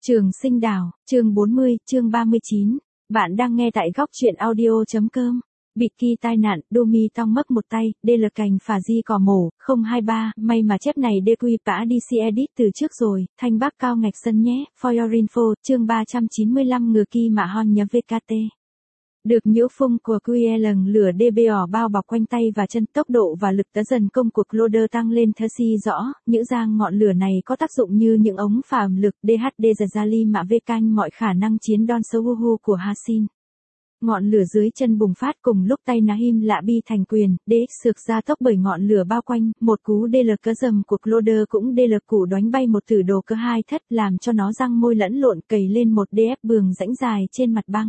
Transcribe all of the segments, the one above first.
Trường Sinh Đảo, chương 40, chương 39. Bạn đang nghe tại góc truyện audio.com. Bịt kỳ tai nạn, Domi tong mất một tay, đê lật cành phà di cò mổ, 023, may mà chép này đê quy bã DC edit từ trước rồi, thanh bác cao ngạch sân nhé, for your info, chương 395 ngừa kỳ mạ hon nhớ VKT. Được nhiễu phung của QE lần lửa DBO bao bọc quanh tay và chân, tốc độ và lực tấn dần công cuộc loader tăng lên thơ si rõ, những giang ngọn lửa này có tác dụng như những ống phàm lực DHD Zazali mạ V canh mọi khả năng chiến đòn Sowuhu của Hasin. Ngọn lửa dưới chân bùng phát cùng lúc tay Nahim lạ bi thành quyền, DX sược ra tốc bởi ngọn lửa bao quanh, một cú DL cỡ dầm của loader cũng DL củ đánh bay một tử đồ cỡ hai thất làm cho nó răng môi lẫn lộn cầy lên một DF bường rãnh dài trên mặt băng.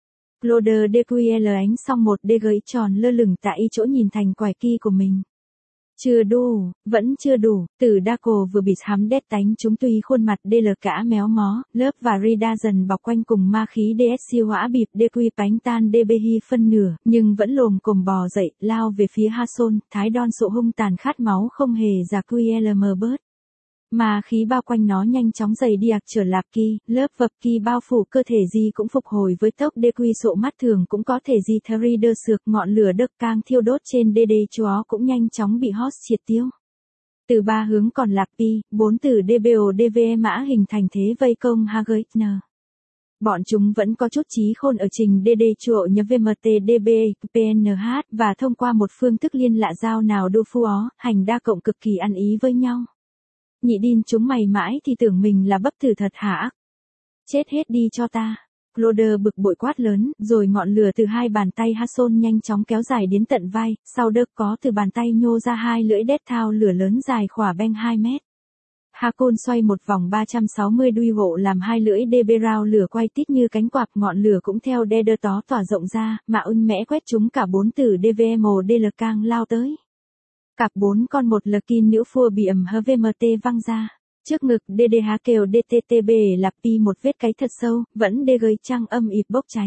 Loader DQL ánh xong một đê gấy tròn lơ lửng tại chỗ nhìn thành quải kỳ của mình. Chưa đủ, vẫn chưa đủ, tử Daco vừa bị hắm đét tánh chúng tuy khuôn mặt DL cả méo mó, lớp và Rida dần bọc quanh cùng ma khí DS siêu hỏa bịp DQ bánh tan DBhi phân nửa, nhưng vẫn lồm cồm bò dậy, lao về phía Hason, thái đon sộ hung tàn khát máu không hề già QLM bớt. Mà khí bao quanh nó nhanh chóng dày đi trở lạp kỳ, lớp vập kỳ bao phủ cơ thể gì cũng phục hồi với tốc DQ sộ mắt thường cũng có thể gì thari đơ sược ngọn lửa đực càng thiêu đốt trên DD chó cũng nhanh chóng bị hot triệt tiêu. Từ ba hướng còn lạp pi, 4 từ DBO DVE mã hình thành thế vây công Hageitner. Bọn chúng vẫn có chút trí khôn ở trình DD chuộ nhớ VMT DB PNH và thông qua một phương thức liên lạ giao nào đô phu ó, hành đa cộng cực kỳ ăn ý với nhau. Nhị đin chúng mày mãi thì tưởng mình là bấp thử thật hả? Chết hết đi cho ta. Loader bực bội quát lớn, rồi ngọn lửa từ hai bàn tay Hason nhanh chóng kéo dài đến tận vai, sau đợt có từ bàn tay nhô ra hai lưỡi đét thao lửa lớn dài khỏa beng 2 mét. Hakon xoay một vòng 360 đuôi hộ làm hai lưỡi DB rao lửa quay tít như cánh quạt, ngọn lửa cũng theo đe đơ tó tỏa rộng ra, mà mẽ quét chúng cả 4 từ DVMDL càng lao tới. Cặp 4 con một lờ kin nữ phua bị ẩm hơ VMT văng ra. Trước ngực DDH kêu DTTB lạp pi một vết cáy thật sâu, vẫn đê gơi trăng âm ịp bốc cháy.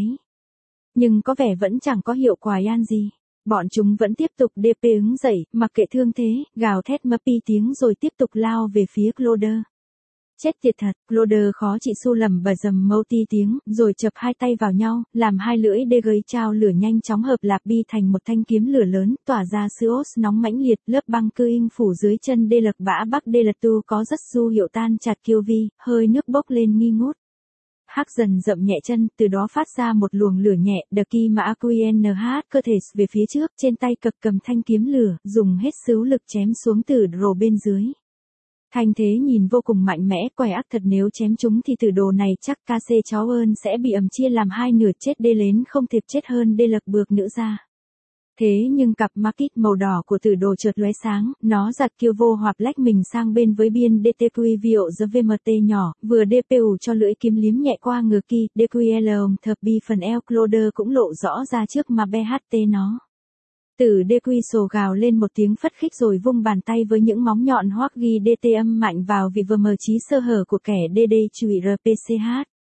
Nhưng có vẻ vẫn chẳng có hiệu quả an gì. Bọn chúng vẫn tiếp tục DP ứng dậy, mặc kệ thương thế, gào thét mấp pi tiếng rồi tiếp tục lao về phía Loader. Chết tiệt thật, Loader khó chịu su lầm bờ dầm mâu ti tiếng, rồi chập hai tay vào nhau, làm hai lưỡi đê gấy trao lửa nhanh chóng hợp lạp bi thành một thanh kiếm lửa lớn, tỏa ra sữa nóng mãnh liệt, lớp băng cơ in phủ dưới chân đê lật bã bắc đê lật tu có rất du hiệu tan chặt kiêu vi, hơi nước bốc lên nghi ngút. Hắc dần dậm nhẹ chân, từ đó phát ra một luồng lửa nhẹ, đờ kỳ mã QNH cơ thể về phía trước, trên tay cực cầm thanh kiếm lửa, dùng hết sứ lực chém xuống từ rồ bên dưới. Thanh thế nhìn vô cùng mạnh mẽ, quẻ ác thật nếu chém chúng thì tử đồ này chắc KC cháu ơn sẽ bị chia làm hai nửa chết đê lến không thiệp chết hơn đê lật bược nữa ra. Thế nhưng cặp market màu đỏ của tử đồ chợt lóe sáng, nó giật kiêu vô hoặc lách mình sang bên với biên DTQ việu the VMT nhỏ, vừa DPU cho lưỡi kiếm liếm nhẹ qua ngừa kỳ, DQL thập bi phần eo Loader cũng lộ rõ ra trước mà BHT nó. Tử DQ sồ gào lên một tiếng phất khích rồi vung bàn tay với những móng nhọn hoắc ghi DT âm mạnh vào vì vừa mờ trí sơ hở của kẻ DD chùy RPCH.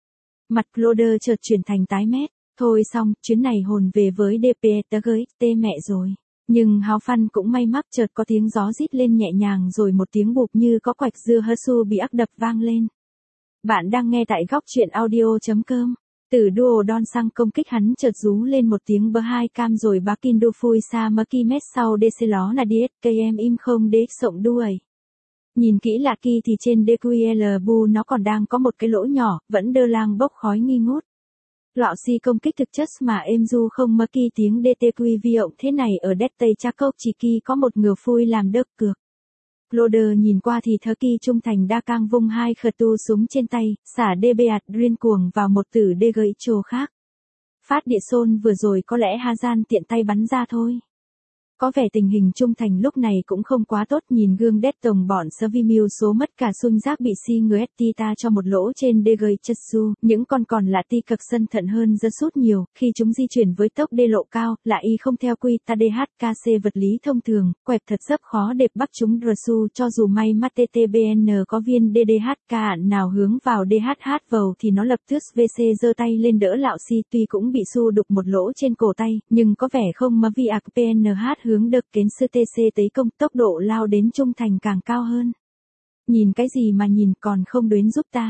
Mặt Loader chợt chuyển thành tái mét. Thôi xong, chuyến này hồn về với DP tớ gới, tê mẹ rồi. Nhưng háo phăn cũng may mắc chợt có tiếng gió rít lên nhẹ nhàng rồi một tiếng bụp như có quạch dưa hơ su bị ắc đập vang lên. Bạn đang nghe tại góc truyện audio.com. Từ duo đon sang công kích hắn chợt rú lên một tiếng bơ hai cam rồi bá kin đu phui xa mơ ki mét sau DC ló là DSKM im không DX sộng đuổi. Nhìn kỹ lạ kỳ thì trên DQL bu nó còn đang có một cái lỗ nhỏ, vẫn đơ lang bốc khói nghi ngút. Lọ si công kích thực chất mà êm du không mơ kỳ tiếng DTQ vi ộng thế này ở đét tây cha cốc chỉ kỳ có một ngừa phui làm đớp cược. Loader nhìn qua thì thơ kỳ trung thành đa cang vung hai khờ tu súng trên tay, xả DB ạt riêng cuồng vào một tử đê gấy trồ khác. Phát địa xôn vừa rồi có lẽ Hazan tiện tay bắn ra thôi. Có vẻ tình hình trung thành lúc này cũng không quá tốt nhìn gương đét tổng bọn Savimil số mất cả xung giác bị si người ta cho một lỗ trên đê gầy chất su, những con còn là ti cực sân thận hơn rất sút nhiều, khi chúng di chuyển với tốc đê lộ cao, là y không theo quy ta DHKC vật lý thông thường, quẹp thật rất khó đẹp bắt chúng RSU cho dù may mắt TTBN có viên DDHK nào hướng vào DHH vào thì nó lập tức VC giơ tay lên đỡ lạo si tuy cũng bị su đục một lỗ trên cổ tay, nhưng có vẻ không mà vì PNH hướng đực kến sư TC tới công tốc độ lao đến trung thành càng cao hơn. Nhìn cái gì mà nhìn còn không đến giúp ta.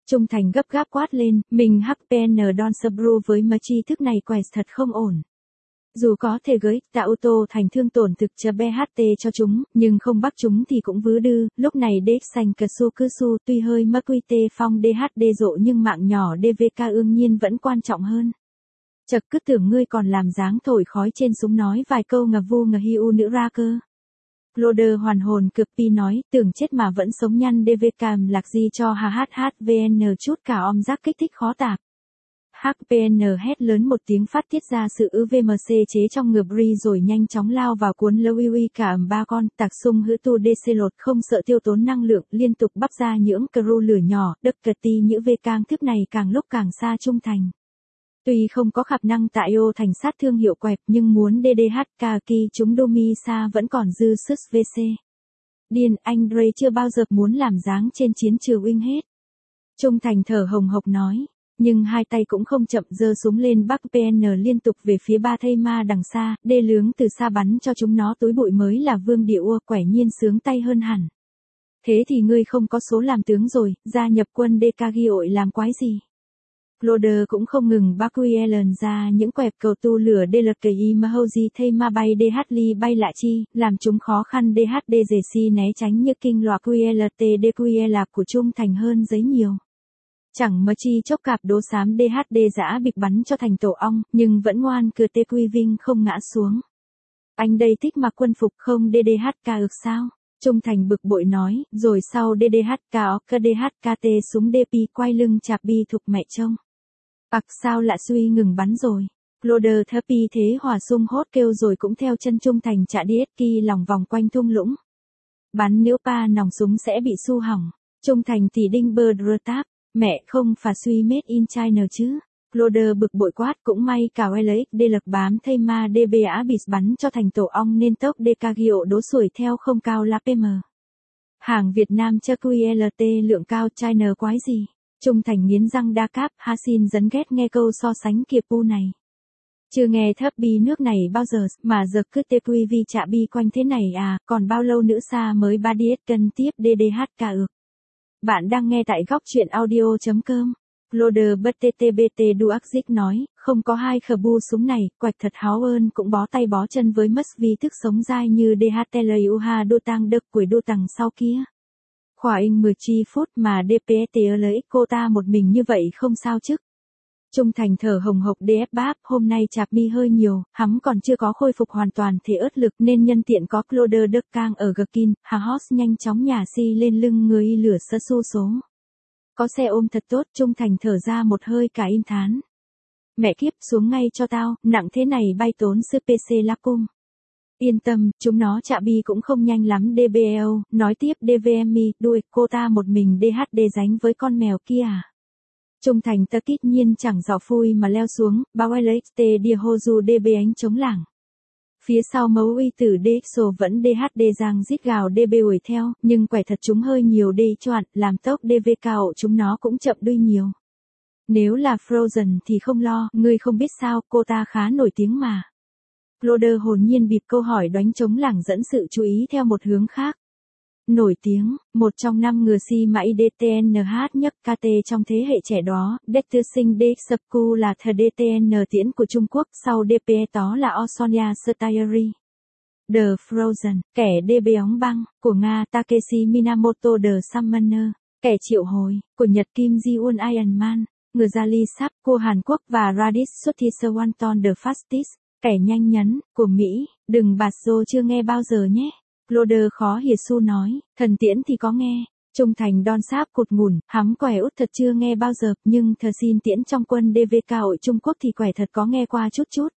Trung Thành gấp gáp quát lên, mình HPN Don Sabru với mấy tri thức này quẻ thật không ổn. Dù có thể gửi tạo ô tô thành thương tổn thực cho BHT cho chúng, nhưng không bắt chúng thì cũng vứ đư, lúc này DX xanh cờ su cư su tuy hơi mất quy tê phong DHD rộ nhưng mạng nhỏ DVK ương nhiên vẫn quan trọng hơn. Chật cứ tưởng ngươi còn làm dáng thổi khói trên súng nói vài câu ngà vu ngà hiu nữa ra cơ. Loader hoàn hồn cực pi nói, tưởng chết mà vẫn sống nhăn DVK lạc gì cho HHVN chút cả om giác kích thích khó tạp. HPN hét lớn một tiếng phát tiết ra sự VMC chế trong ngược ri rồi nhanh chóng lao vào cuốn lâu uy cả ba con, tạc sung hữ tu DC lột không sợ tiêu tốn năng lượng, liên tục bắp ra những cru lửa nhỏ, đực cật ti những vê cang tiếp này càng lúc càng xa Trung Thành. Tuy không có khả năng tại ô thành sát thương hiệu quẹp nhưng muốn DDHK kỳ chúng Domi xa vẫn còn dư sức VC. Điên, anh Dre chưa bao giờ muốn làm dáng trên chiến trường wing hết. Trung Thành thở hồng hộc nói. Nhưng hai tay cũng không chậm giơ súng lên bắc PN liên tục về phía ba thây ma đằng xa, đê lướng từ xa bắn cho chúng nó túi bụi mới là vương địa ua quẻ nhiên sướng tay hơn hẳn. Thế thì ngươi không có số làm tướng rồi, gia nhập quân DK ghi ội làm quái gì. Loader cũng không ngừng bác Ellen ra những quẹp cầu tu lửa DLKI Mahoji thây ma bay DHli bay lại chi, làm chúng khó khăn DHDGC né tránh như kinh loa QLT DQL của Trung Thành hơn giấy nhiều. Chẳng mà chi chốc cạp đố xám DHD dã bịch bắn cho thành tổ ong, nhưng vẫn ngoan cửa tê quy vinh không ngã xuống. Anh đây thích mặc quân phục không DDHK ực sao? Trung Thành bực bội nói, rồi sau DDHK DHKT súng DP quay lưng chạp bi thục mẹ trông. Sao lạ suy ngừng bắn rồi. Loader thơ pi thế hòa sung hốt kêu rồi cũng theo chân Trung Thành chạy DSK lòng vòng quanh thung lũng. Bắn nếu pa nòng súng sẽ bị su hỏng. Trung Thành thì đinh bơ drơ táp. Mẹ không phà suy made in China chứ. Loader bực bội quát cũng may cả LXD lực bám thây ma DBA bị bắn cho thành tổ ong nên tốc DKGO đố sủi theo không cao là PM. Hàng Việt Nam cho QLT lượng cao China quái gì. Trung Thành nghiến răng đa cáp, Hasin dấn ghét nghe câu so sánh kiệp pu này. Chưa nghe thấp bi nước này bao giờ mà giờ cứ tê quy vi chạ bi quanh thế này à, còn bao lâu nữa xa mới ba DS cân tiếp DDHK ược. Bạn đang nghe tại góc truyện audio.com. Loader bất TTBT Duaxic nói, không có hai khờ bu súng này, quạch thật háo ơn cũng bó tay bó chân với mất vì thức sống dai như DHTLUH đô tăng đực quỷ đô tăng sau kia. Khỏa in 10 chi phút mà DPST lấy cô ta một mình như vậy không sao chứ. Trung Thành thở hồng hộc DF báp, hôm nay chạp mi hơi nhiều, hắn còn chưa có khôi phục hoàn toàn thể ớt lực nên nhân tiện có Cloder Đức Cang ở Gkin, Hahos nhanh chóng nhả si lên lưng người lửa sơ su số. Có xe ôm thật tốt, Trung Thành thở ra một hơi cả im thán. Mẹ kiếp xuống ngay cho tao, nặng thế này bay tốn sư PC lá cung. Yên tâm, chúng nó chạ bi cũng không nhanh lắm DBL, nói tiếp DVMI, đuổi cô ta một mình DHD dánh với con mèo kia à. Trung Thành ta kít nhiên chẳng dò phui mà leo xuống, bao LXT đìa hô du DB ánh chống lảng. Phía sau mấu uy tử DXO vẫn DHD giang rít gào DB ủi theo, nhưng quẻ thật chúng hơi nhiều đi choạn, làm tốc DV cao chúng nó cũng chậm đuôi nhiều. Nếu là Frozen thì không lo, ngươi không biết sao, cô ta khá nổi tiếng mà. Loader hồn nhiên bịp câu hỏi đoánh chống lảng dẫn sự chú ý theo một hướng khác. Nổi tiếng, một trong 5 người si mãi DTNH nhất KT trong thế hệ trẻ đó, Dexter Sinh Dexaku là thờ DTN tiễn của Trung Quốc, sau DPE đó là Osonia Styrie. The Frozen, kẻ DB óng băng, của Nga Takeshi Minamoto The Summoner, kẻ triệu hồi, của Nhật Kim Ji-won Iron Man, người Jali Sap của Hàn Quốc và Raditz Suttisawanton The Fastest, kẻ nhanh nhấn, của Mỹ, đừng bạt rô chưa nghe bao giờ nhé. Loader khó hiểu su nói, thần tiễn thì có nghe. Trung Thành đon sáp cụt ngủn, hắm quẻ út thật chưa nghe bao giờ, nhưng thờ xin tiễn trong quân DVK hội Trung Quốc thì quẻ thật có nghe qua chút chút.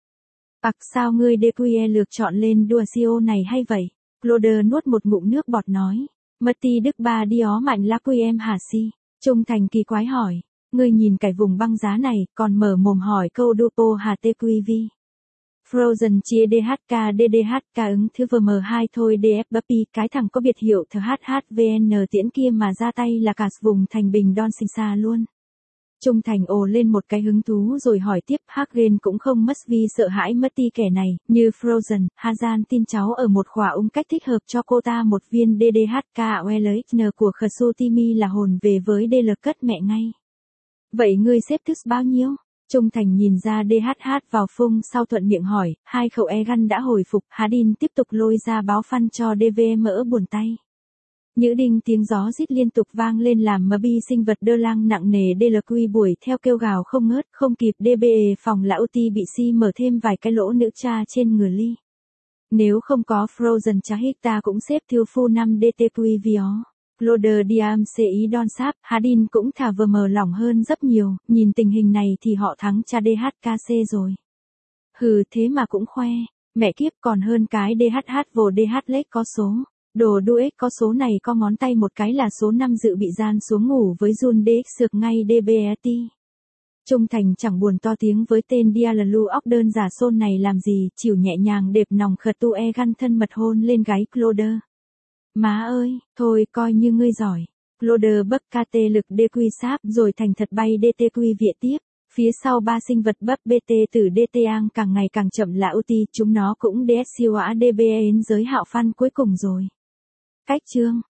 Sao ngươi DQE lược chọn lên Duasio này hay vậy? Loader nuốt một ngụm nước bọt nói. Mati Đức Ba đi ó mạnh lá quy em hả si? Trung Thành kỳ quái hỏi. Ngươi nhìn cái vùng băng giá này, còn mở mồm hỏi câu Dupo hà TQV. Frozen chia DHK DDHK ứng thứ VM2 thôi DF Buppy, cái thằng có biệt hiệu thờ HHVN tiễn kia mà ra tay là cả vùng thành bình Don sinh xa luôn. Trung Thành ồ lên một cái hứng thú rồi hỏi tiếp, Hagen cũng không mất vì sợ hãi mất đi kẻ này, như Frozen, Hazan tin cháu ở một khỏa cách thích hợp cho cô ta một viên DDHK OLXN của Khsu Timi là hồn về với DL cất mẹ ngay. Vậy ngươi xếp thứ bao nhiêu? Trung Thành nhìn ra DHH vào phung sau thuận miệng hỏi, hai khẩu Egan đã hồi phục, Hadin tiếp tục lôi ra báo phăn cho DVM mỡ buồn tay. Nhữ đinh tiếng gió rít liên tục vang lên làm Mbi sinh vật đơ lang nặng nề DLQ buổi theo kêu gào không ngớt, không kịp DBE phòng lão ti bị si mở thêm vài cái lỗ nữ cha trên người ly. Nếu không có Frozen Chahik ta cũng xếp thiêu phu 5 DTQ vió. Claude Diam CI Don Sap, Hadin cũng thả vờ mờ lỏng hơn rất nhiều, nhìn tình hình này thì họ thắng cha DHKC rồi. Hừ thế mà cũng khoe, mẹ kiếp còn hơn cái DHH vô DH lếch có số. Đồ đuếch có số này có ngón tay một cái là số 5 dự bị gian xuống ngủ với Jun DX sược ngay DBET. Trung Thành chẳng buồn to tiếng với tên Dialalu óc đơn giả xôn này làm gì, chịu nhẹ nhàng đẹp nòng khật tu Egan thân mật hôn lên gáy Claude. Má ơi, thôi coi như ngươi giỏi. Claude bấp KT lực DQ sáp rồi thành thật bay DTQ viện tiếp. Phía sau ba sinh vật bấp BT từ DTang càng ngày càng chậm là UT, chúng nó cũng DSUA DBN giới hạo phan cuối cùng rồi. Cách chương